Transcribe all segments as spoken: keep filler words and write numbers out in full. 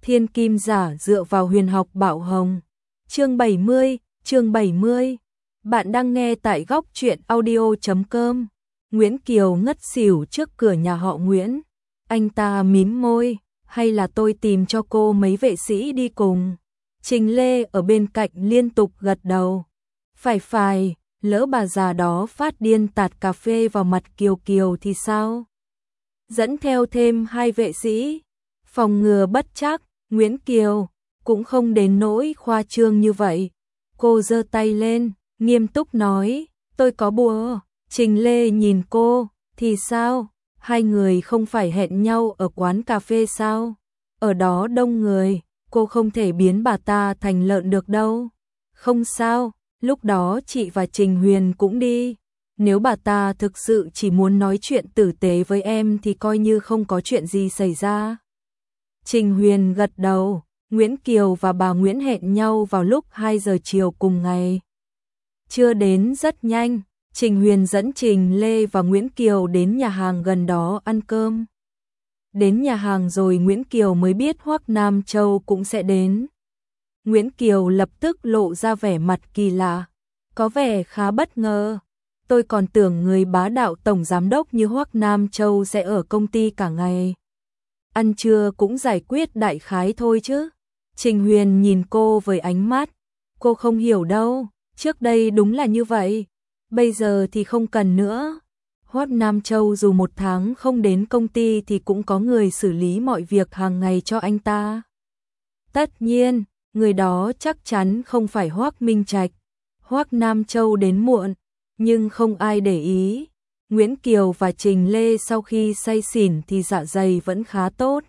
Thiên kim giả dựa vào huyền học bảo hồng. Chương bảy mươi, chương bảy mươi. Bạn đang nghe tại góc truyện audio chấm com. Nguyễn Kiều ngất xỉu trước cửa nhà họ Nguyễn. Anh ta mím môi, hay là tôi tìm cho cô mấy vệ sĩ đi cùng. Trình Lê ở bên cạnh liên tục gật đầu. Phải phải, lỡ bà già đó phát điên tạt cà phê vào mặt Kiều Kiều thì sao? Dẫn theo thêm hai vệ sĩ. Phòng ngừa bất trắc, Nguyễn Kiều cũng không đến nỗi khoa trương như vậy. Cô giơ tay lên, nghiêm túc nói, tôi có bùa. Trình Lê nhìn cô, thì sao? Hai người không phải hẹn nhau ở quán cà phê sao? Ở đó đông người, cô không thể biến bà ta thành lợn được đâu. Không sao, lúc đó chị và Trình Huyền cũng đi. Nếu bà ta thực sự chỉ muốn nói chuyện tử tế với em thì coi như không có chuyện gì xảy ra. Trình Huyền gật đầu, Nguyễn Kiều và bà Nguyễn hẹn nhau vào lúc hai giờ chiều cùng ngày. Chưa đến rất nhanh, Trình Huyền dẫn Trình Lê và Nguyễn Kiều đến nhà hàng gần đó ăn cơm. Đến nhà hàng rồi Nguyễn Kiều mới biết Hoắc Nam Châu cũng sẽ đến. Nguyễn Kiều lập tức lộ ra vẻ mặt kỳ lạ, có vẻ khá bất ngờ. Tôi còn tưởng người bá đạo tổng giám đốc như Hoắc Nam Châu sẽ ở công ty cả ngày. Ăn trưa cũng giải quyết đại khái thôi chứ. Trình Huyền nhìn cô với ánh mắt, cô không hiểu đâu, trước đây đúng là như vậy, bây giờ thì không cần nữa. Hoắc Nam Châu dù một tháng không đến công ty thì cũng có người xử lý mọi việc hàng ngày cho anh ta. Tất nhiên, người đó chắc chắn không phải Hoắc Minh Trạch. Hoắc Nam Châu đến muộn, nhưng không ai để ý. Nguyễn Kiều và Trình Lê sau khi say xỉn thì dạ dày vẫn khá tốt.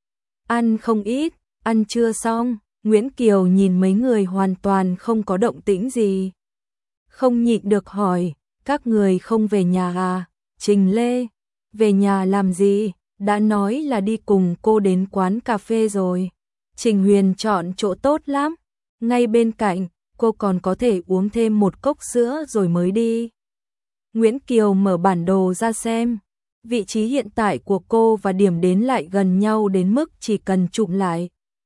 Ăn không ít, ăn chưa xong, Nguyễn Kiều nhìn mấy người hoàn toàn không có động tĩnh gì. Không nhịn được hỏi, các người không về nhà à? Trình Lê, về nhà làm gì? Đã nói là đi cùng cô đến quán cà phê rồi. Trình Huyền chọn chỗ tốt lắm, ngay bên cạnh, cô còn có thể uống thêm một cốc sữa rồi mới đi. Nguyễn Kiều mở bản đồ ra xem, vị trí hiện tại của cô và điểm đến lại gần nhau đến mức chỉ cần chụp lại.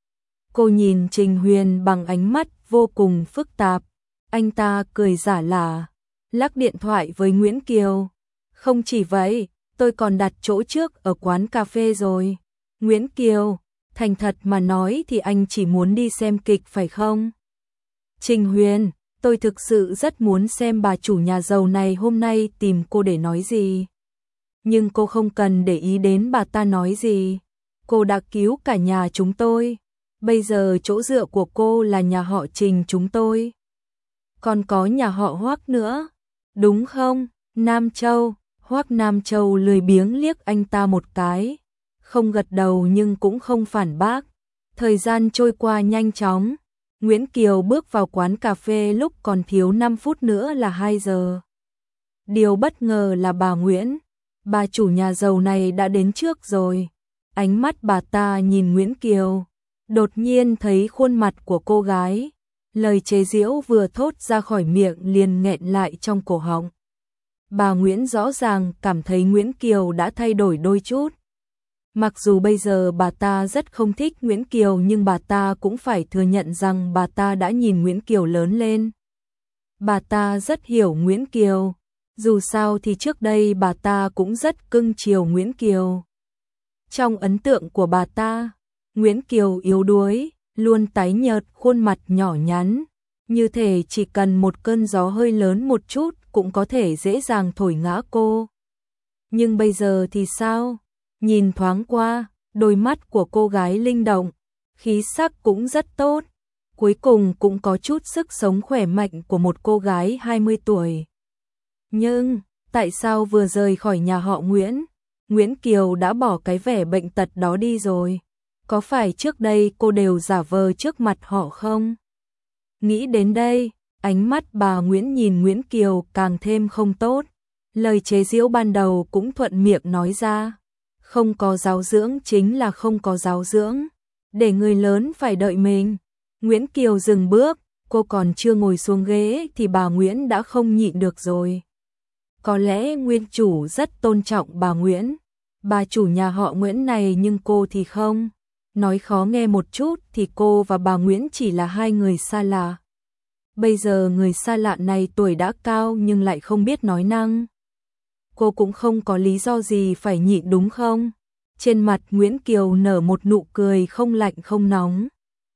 Cô nhìn Trình Huyền bằng ánh mắt vô cùng phức tạp, anh ta cười giả lả, lắc điện thoại với Nguyễn Kiều. Không chỉ vậy, tôi còn đặt chỗ trước ở quán cà phê rồi. Nguyễn Kiều, thành thật mà nói thì anh chỉ muốn đi xem kịch phải không? Trình Huyền, tôi thực sự rất muốn xem bà chủ nhà giàu này hôm nay tìm cô để nói gì. Nhưng cô không cần để ý đến bà ta nói gì. Cô đã cứu cả nhà chúng tôi. Bây giờ chỗ dựa của cô là nhà họ Trình chúng tôi. Còn có nhà họ Hoắc nữa. Đúng không, Nam Châu? Hoắc Nam Châu lười biếng liếc anh ta một cái. Không gật đầu nhưng cũng không phản bác. Thời gian trôi qua nhanh chóng. Nguyễn Kiều bước vào quán cà phê lúc còn thiếu năm phút nữa là hai giờ. Điều bất ngờ là bà Nguyễn, bà chủ nhà giàu này đã đến trước rồi. Ánh mắt bà ta nhìn Nguyễn Kiều, đột nhiên thấy khuôn mặt của cô gái. Lời chế giễu vừa thốt ra khỏi miệng liền nghẹn lại trong cổ họng. Bà Nguyễn rõ ràng cảm thấy Nguyễn Kiều đã thay đổi đôi chút. Mặc dù bây giờ bà ta rất không thích Nguyễn Kiều nhưng bà ta cũng phải thừa nhận rằng bà ta đã nhìn Nguyễn Kiều lớn lên. Bà ta rất hiểu Nguyễn Kiều, dù sao thì trước đây bà ta cũng rất cưng chiều Nguyễn Kiều. Trong ấn tượng của bà ta, Nguyễn Kiều yếu đuối, luôn tái nhợt, khuôn mặt nhỏ nhắn, như thể chỉ cần một cơn gió hơi lớn một chút cũng có thể dễ dàng thổi ngã cô. Nhưng bây giờ thì sao? Nhìn thoáng qua, đôi mắt của cô gái linh động, khí sắc cũng rất tốt, cuối cùng cũng có chút sức sống khỏe mạnh của một cô gái hai mươi tuổi. Nhưng, tại sao vừa rời khỏi nhà họ Nguyễn, Nguyễn Kiều đã bỏ cái vẻ bệnh tật đó đi rồi? Có phải trước đây cô đều giả vờ trước mặt họ không? Nghĩ đến đây, ánh mắt bà Nguyễn nhìn Nguyễn Kiều càng thêm không tốt. Lời chế giễu ban đầu cũng thuận miệng nói ra. Không có giáo dưỡng chính là không có giáo dưỡng. Để người lớn phải đợi mình. Nguyễn Kiều dừng bước, cô còn chưa ngồi xuống ghế thì bà Nguyễn đã không nhịn được rồi. Có lẽ nguyên chủ rất tôn trọng bà Nguyễn, bà chủ nhà họ Nguyễn này nhưng cô thì không. Nói khó nghe một chút thì cô và bà Nguyễn chỉ là hai người xa lạ. Bây giờ người xa lạ này tuổi đã cao nhưng lại không biết nói năng. Cô cũng không có lý do gì phải nhịn đúng không? Trên mặt Nguyễn Kiều nở một nụ cười không lạnh không nóng.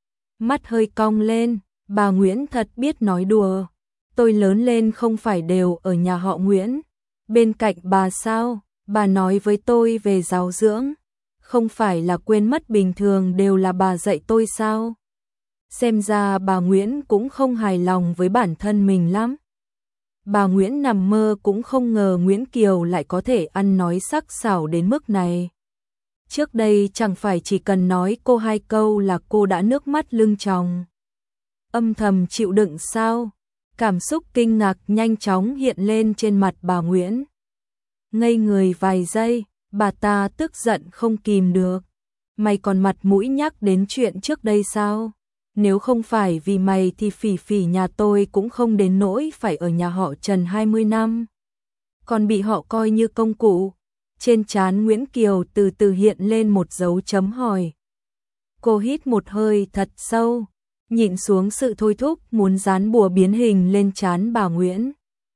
Mắt hơi cong lên, bà Nguyễn thật biết nói đùa. Tôi lớn lên không phải đều ở nhà họ Nguyễn. Bên cạnh bà sao? Bà nói với tôi về giáo dưỡng. Không phải là quên mất bình thường đều là bà dạy tôi sao? Xem ra bà Nguyễn cũng không hài lòng với bản thân mình lắm. Bà Nguyễn nằm mơ cũng không ngờ Nguyễn Kiều lại có thể ăn nói sắc sảo đến mức này. Trước đây chẳng phải chỉ cần nói cô hai câu là cô đã nước mắt lưng tròng. Âm thầm chịu đựng sao? Cảm xúc kinh ngạc nhanh chóng hiện lên trên mặt bà Nguyễn. Ngây người vài giây, bà ta tức giận không kìm được. Mày còn mặt mũi nhắc đến chuyện trước đây sao? Nếu không phải vì mày thì Phỉ Phỉ nhà tôi cũng không đến nỗi phải ở nhà họ Trần hai mươi năm. Còn bị họ coi như công cụ. Trên trán Nguyễn Kiều từ từ hiện lên một dấu chấm hỏi. Cô hít một hơi thật sâu, nhịn xuống sự thôi thúc muốn dán bùa biến hình lên trán bà Nguyễn.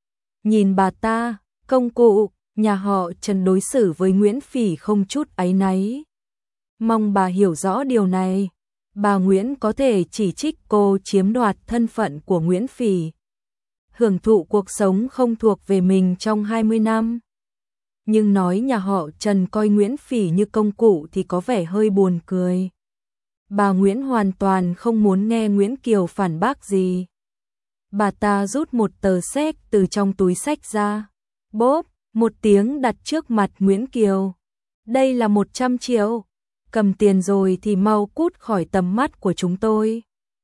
Nhìn bà ta, công cụ, nhà họ Trần đối xử với Nguyễn Phỉ không chút áy náy. Mong bà hiểu rõ điều này. Bà Nguyễn có thể chỉ trích cô chiếm đoạt thân phận của Nguyễn Phỉ, hưởng thụ cuộc sống không thuộc về mình trong hai mươi năm. Nhưng nói nhà họ Trần coi Nguyễn Phỉ như công cụ thì có vẻ hơi buồn cười. Bà Nguyễn hoàn toàn không muốn nghe Nguyễn Kiều phản bác gì. Bà ta rút một tờ séc từ trong túi xách ra. Bốp, một tiếng đặt trước mặt Nguyễn Kiều. Đây là một trăm triệu. Cầm tiền rồi thì mau cút khỏi tầm mắt của chúng tôi.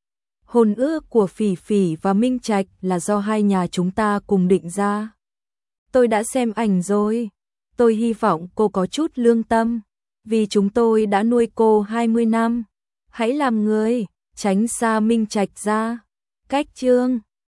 Hôn ước của Phỉ Phỉ và Minh Trạch là do hai nhà chúng ta cùng định ra. Tôi đã xem ảnh rồi. Tôi hy vọng cô có chút lương tâm. Vì chúng tôi đã nuôi cô hai mươi năm. Hãy làm người, tránh xa Minh Trạch ra. Cách chương